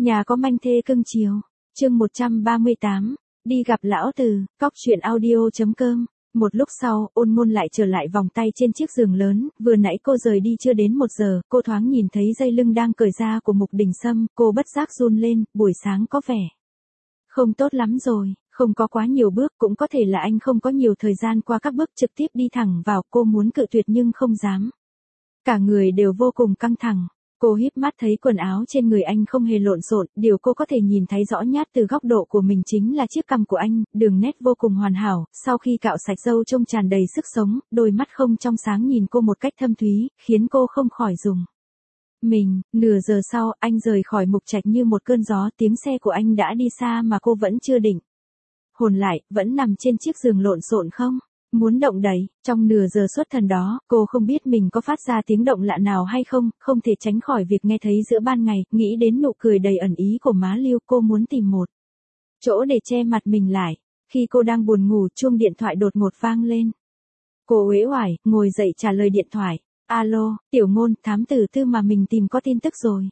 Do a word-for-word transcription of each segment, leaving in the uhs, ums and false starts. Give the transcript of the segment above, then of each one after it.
Nhà có manh thê cưng chiều. Chương một trăm ba mươi tám, đi gặp lão từ, cóc truyện audio.com. Một lúc sau, Ôn Ngôn lại trở lại vòng tay trên chiếc giường lớn, vừa nãy cô rời đi chưa đến một giờ, cô thoáng nhìn thấy dây lưng đang cởi ra của Mục Đình Sâm, cô bất giác run lên, buổi sáng có vẻ không tốt lắm rồi, không có quá nhiều bước, cũng có thể là anh không có nhiều thời gian qua các bước, trực tiếp đi thẳng vào, cô muốn cự tuyệt nhưng không dám. Cả người đều vô cùng căng thẳng. Cô híp mắt thấy quần áo trên người anh không hề lộn xộn, điều cô có thể nhìn thấy rõ nhát từ góc độ của mình chính là chiếc cằm của anh, đường nét vô cùng hoàn hảo, sau khi cạo sạch râu trông tràn đầy sức sống, đôi mắt không trong sáng nhìn cô một cách thâm thúy, khiến cô không khỏi rùng mình. Nửa giờ sau, anh rời khỏi Mục Trạch như một cơn gió, tiếng xe của anh đã đi xa mà cô vẫn chưa định hồn lại, vẫn nằm trên chiếc giường lộn xộn không muốn động đậy. Trong nửa giờ xuất thần đó, cô không biết mình có phát ra tiếng động lạ nào hay không, không thể tránh khỏi việc nghe thấy giữa ban ngày, nghĩ đến nụ cười đầy ẩn ý của má Lưu, cô muốn tìm một chỗ để che mặt mình lại. Khi cô đang buồn ngủ, chuông điện thoại đột ngột vang lên. Cô uể oải, ngồi dậy trả lời điện thoại. Alo, Tiểu Ngôn, thám tử Tư mà mình tìm có tin tức rồi.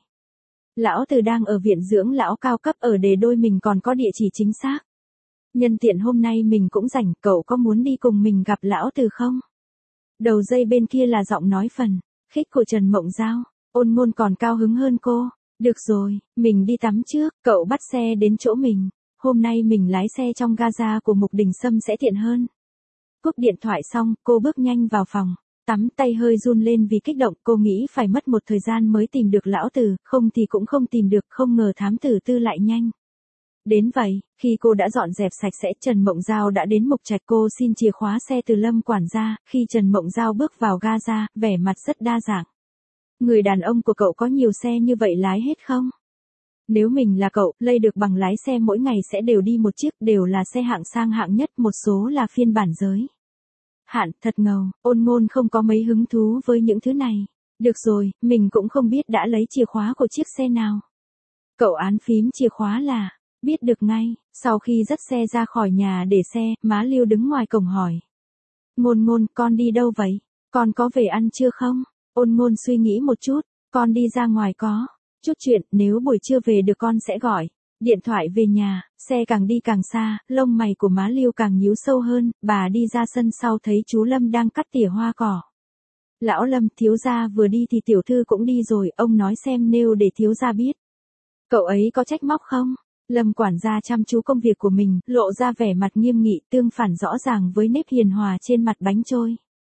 Lão Từ đang ở viện dưỡng lão cao cấp ở Đề Đôi, mình còn có địa chỉ chính xác. Nhân tiện hôm nay mình cũng rảnh, cậu có muốn đi cùng mình gặp lão Từ không? Đầu dây bên kia là giọng nói phần khích của Trần Mộng Giao. Ôn Ngôn còn cao hứng hơn cô. Được rồi, mình đi tắm trước, cậu bắt xe đến chỗ mình. Hôm nay mình lái xe trong Gaza của Mục Đình Sâm sẽ tiện hơn. Cúp điện thoại xong, cô bước nhanh vào phòng tắm, tay hơi run lên vì kích động, cô nghĩ phải mất một thời gian mới tìm được lão Từ, không thì cũng không tìm được, không ngờ thám tử Tư lại nhanh đến vậy. Khi cô đã dọn dẹp sạch sẽ, Trần Mộng Giao đã đến Mục Trạch, cô xin chìa khóa xe từ Lâm quản gia. Khi Trần Mộng Giao bước vào Gaza, vẻ mặt rất đa dạng. Người đàn ông của cậu có nhiều xe như vậy lái hết không? Nếu mình là cậu, lây được bằng lái xe mỗi ngày sẽ đều đi một chiếc, đều là xe hạng sang hạng nhất, một số là phiên bản giới hạn, thật ngầu. Ôn Ngôn không có mấy hứng thú với những thứ này. Được rồi, mình cũng không biết đã lấy chìa khóa của chiếc xe nào. Cậu án phím chìa khóa là biết được ngay. Sau khi dắt xe ra khỏi nhà để xe, má Lưu đứng ngoài cổng hỏi. Ngôn Ngôn, con đi đâu vậy? Con có về ăn trưa không? Ôn Ngôn suy nghĩ một chút. Con đi ra ngoài có chút chuyện, nếu buổi trưa về được con sẽ gọi điện thoại về nhà. Xe càng đi càng xa, lông mày của má Lưu càng nhíu sâu hơn. Bà đi ra sân sau thấy chú Lâm đang cắt tỉa hoa cỏ. Lão Lâm, thiếu gia vừa đi thì tiểu thư cũng đi rồi, ông nói xem nêu để thiếu gia biết. Cậu ấy có trách móc không? Lâm quản gia chăm chú công việc của mình, lộ ra vẻ mặt nghiêm nghị, tương phản rõ ràng với nếp hiền hòa trên mặt bánh trôi.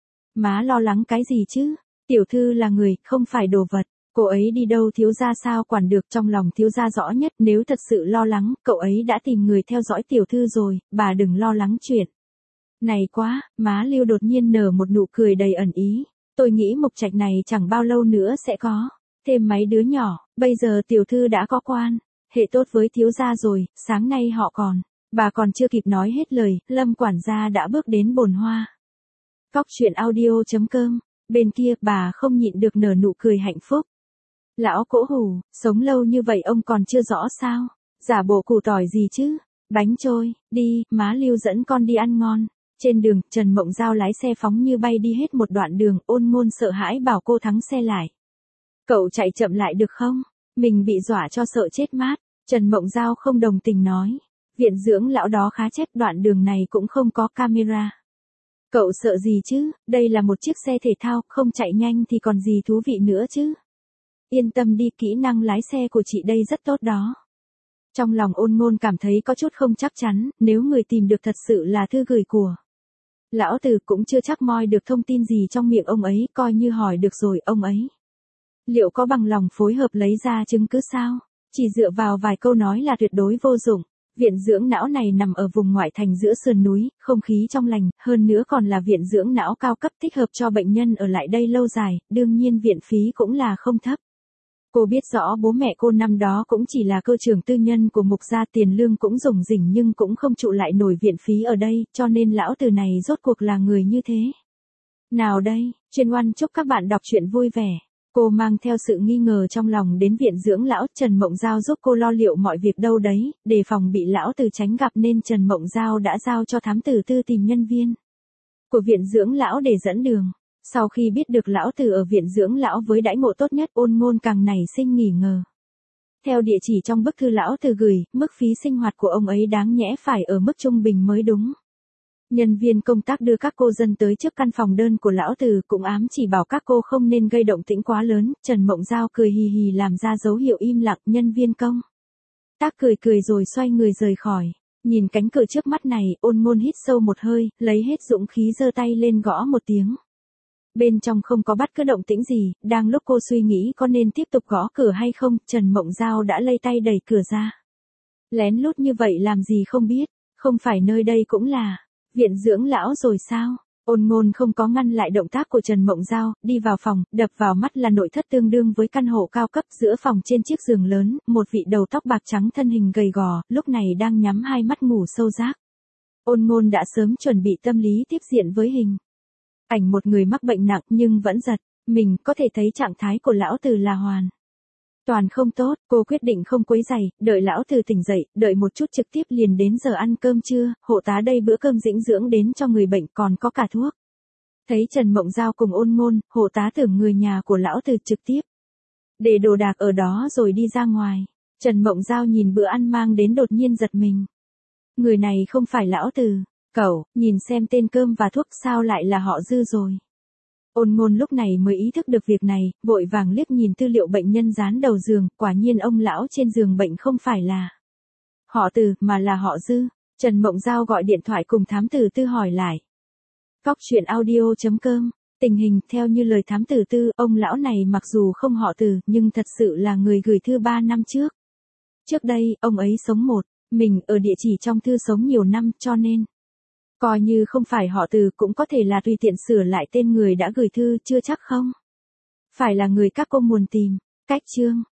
Má lo lắng cái gì chứ? Tiểu thư là người, không phải đồ vật. Cô ấy đi đâu thiếu gia sao quản được, trong lòng thiếu gia rõ nhất, nếu thật sự lo lắng, cậu ấy đã tìm người theo dõi tiểu thư rồi, bà đừng lo lắng chuyện này quá. Má Lưu đột nhiên nở một nụ cười đầy ẩn ý. Tôi nghĩ Mục Trạch này chẳng bao lâu nữa sẽ có thêm mấy đứa nhỏ, bây giờ tiểu thư đã có quan hệ tốt với thiếu gia rồi, sáng nay họ còn. Bà còn chưa kịp nói hết lời, Lâm quản gia đã bước đến bồn hoa. Cóc truyện audio.com. Bên kia, bà không nhịn được nở nụ cười hạnh phúc. Lão Cỗ Hủ, sống lâu như vậy ông còn chưa rõ sao? Giả bộ củ tỏi gì chứ? Bánh trôi, đi, má Lưu dẫn con đi ăn ngon. Trên đường, Trần Mộng Giao lái xe phóng như bay đi hết một đoạn đường, Ôn Ngôn sợ hãi bảo cô thắng xe lại. Cậu chạy chậm lại được không? Mình bị dọa cho sợ chết mát. Trần Mộng Giao không đồng tình nói. Viện dưỡng lão đó khá chép, đoạn đường này cũng không có camera. Cậu sợ gì chứ, đây là một chiếc xe thể thao, không chạy nhanh thì còn gì thú vị nữa chứ. Yên tâm đi, kỹ năng lái xe của chị đây rất tốt đó. Trong lòng Ôn Ngôn cảm thấy có chút không chắc chắn, nếu người tìm được thật sự là thư gửi của lão Từ, cũng chưa chắc moi được thông tin gì trong miệng ông ấy, coi như hỏi được rồi, ông ấy liệu có bằng lòng phối hợp lấy ra chứng cứ sao? Chỉ dựa vào vài câu nói là tuyệt đối vô dụng. Viện dưỡng não này nằm ở vùng ngoại thành giữa sườn núi, không khí trong lành, hơn nữa còn là viện dưỡng não cao cấp thích hợp cho bệnh nhân ở lại đây lâu dài, đương nhiên viện phí cũng là không thấp. Cô biết rõ bố mẹ cô năm đó cũng chỉ là cơ trưởng tư nhân của Mục gia, tiền lương cũng rủng rỉnh nhưng cũng không trụ lại nổi viện phí ở đây, cho nên lão Từ này rốt cuộc là người như thế nào đây? Chuyên Oan chúc các bạn đọc truyện vui vẻ. Cô mang theo sự nghi ngờ trong lòng đến viện dưỡng lão, Trần Mộng Giao giúp cô lo liệu mọi việc đâu đấy, đề phòng bị lão Từ tránh gặp nên Trần Mộng Giao đã giao cho thám tử Tư tìm nhân viên của viện dưỡng lão để dẫn đường. Sau khi biết được lão Từ ở viện dưỡng lão với đãi ngộ tốt nhất, Ôn Ngôn càng nảy sinh nghi ngờ. Theo địa chỉ trong bức thư lão từ gửi, mức phí sinh hoạt của ông ấy đáng nhẽ phải ở mức trung bình mới đúng. Nhân viên công tác đưa các cô dân tới trước căn phòng đơn của lão từ cũng ám chỉ bảo các cô không nên gây động tĩnh quá lớn. Trần Mộng Giao cười hì hì làm ra dấu hiệu im lặng. Nhân viên công tác cười cười rồi xoay người rời khỏi. Nhìn cánh cửa trước mắt này, Ôn Ngôn hít sâu một hơi, lấy hết dũng khí giơ tay lên gõ một tiếng. Bên trong không có bất cứ động tĩnh gì. Đang lúc cô suy nghĩ có nên tiếp tục gõ cửa hay không, Trần Mộng Giao đã lay tay đẩy cửa ra. Lén lút như vậy làm gì không biết, không phải nơi đây cũng là viện dưỡng lão rồi sao? Ôn Ngôn không có ngăn lại động tác của Trần Mộng Giao, đi vào phòng, đập vào mắt là nội thất tương đương với căn hộ cao cấp. Giữa phòng trên chiếc giường lớn, một vị đầu tóc bạc trắng thân hình gầy gò, lúc này đang nhắm hai mắt ngủ sâu rác. Ôn Ngôn đã sớm chuẩn bị tâm lý tiếp diện với hình ảnh một người mắc bệnh nặng nhưng vẫn giật mình, có thể thấy trạng thái của lão từ là hoàn toàn không tốt. Cô quyết định không quấy rầy, đợi lão từ tỉnh dậy, đợi một chút trực tiếp liền đến giờ ăn cơm trưa. Hộ tá đây bữa cơm dinh dưỡng đến cho người bệnh, còn có cả thuốc. Thấy Trần Mộng Giao cùng Ôn Ngôn, hộ tá tưởng người nhà của lão từ trực tiếp để đồ đạc ở đó rồi đi ra ngoài. Trần Mộng Giao nhìn bữa ăn mang đến đột nhiên giật mình. Người này không phải lão từ. Cậu, nhìn xem tên cơm và thuốc sao lại là họ Dư rồi. Ôn Ngôn lúc này mới ý thức được việc này, vội vàng liếc nhìn tư liệu bệnh nhân dán đầu giường, quả nhiên ông lão trên giường bệnh không phải là họ Từ, mà là họ Dư. Trần Mộng Giao gọi điện thoại cùng thám tử Tư hỏi lại. Cóc truyện audio chấm com, tình hình theo như lời thám tử Tư, ông lão này mặc dù không họ Từ, nhưng thật sự là người gửi thư ba năm trước. Trước đây, ông ấy sống một mình ở địa chỉ trong thư sống nhiều năm, cho nên coi như không phải họ Từ cũng có thể là tùy tiện sửa lại tên người đã gửi thư, chưa chắc không phải là người các cô muốn tìm. Cách chương